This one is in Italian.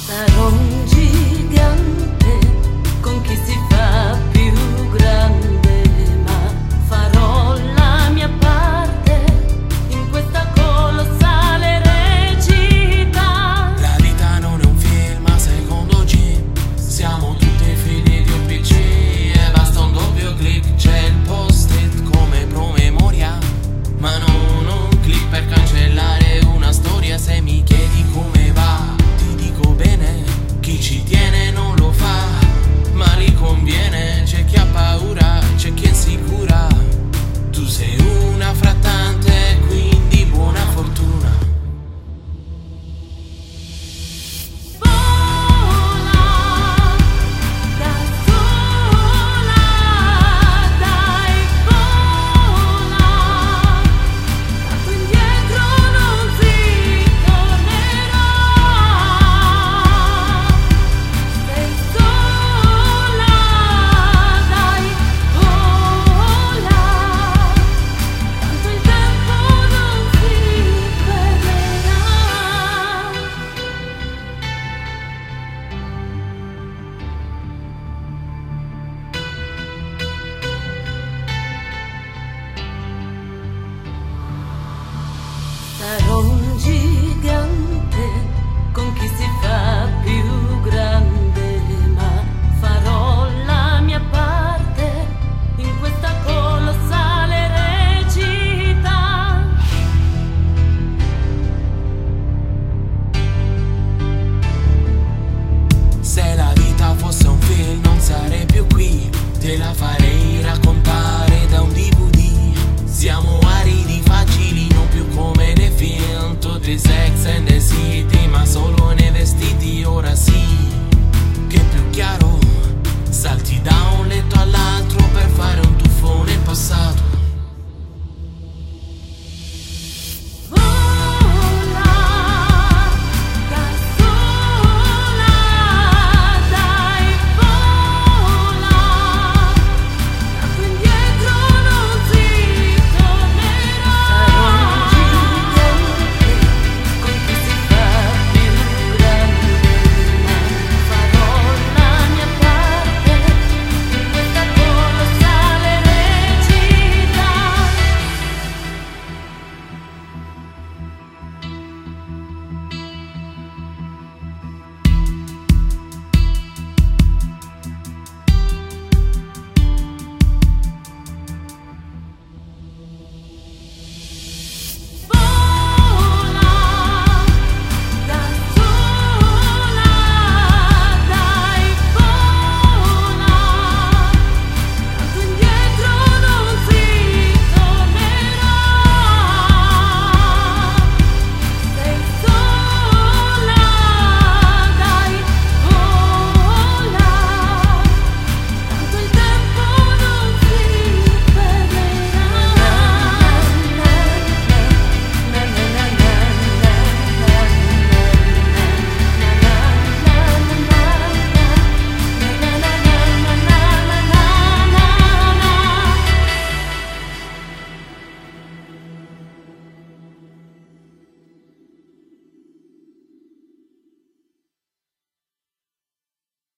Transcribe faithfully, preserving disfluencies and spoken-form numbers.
Sarò un gigante con chi si fa più grande, ma farò la mia parte in questa colossale recita. La vita non è un film, ma secondo G siamo tutti figli di un P C e basta un doppio click, c'è il post-it come promemoria, ma non un click per cancellare una storia. Se mi chiedi come va, chi ci tiene non lo fa, ma gli conviene. C'è chi ha paura, c'è chi è insicura. Tu sei una fra tante, quindi buona fortuna. Vola da sola, dai, vola, tanto indietro non si tornerà. Sarò un gigante con chi si fa più grande, ma farò la mia parte in questa colossale recita. Se la vita fosse un film non sarei più qui, te la farei raccontare da un D V D. Siamo aridi facili, non più come nei film, tutti Sex and the City, ma solo nei vestiti. Ora sì, che è più chiaro, salti da un letto all'altro per fare un tuffo nel passato.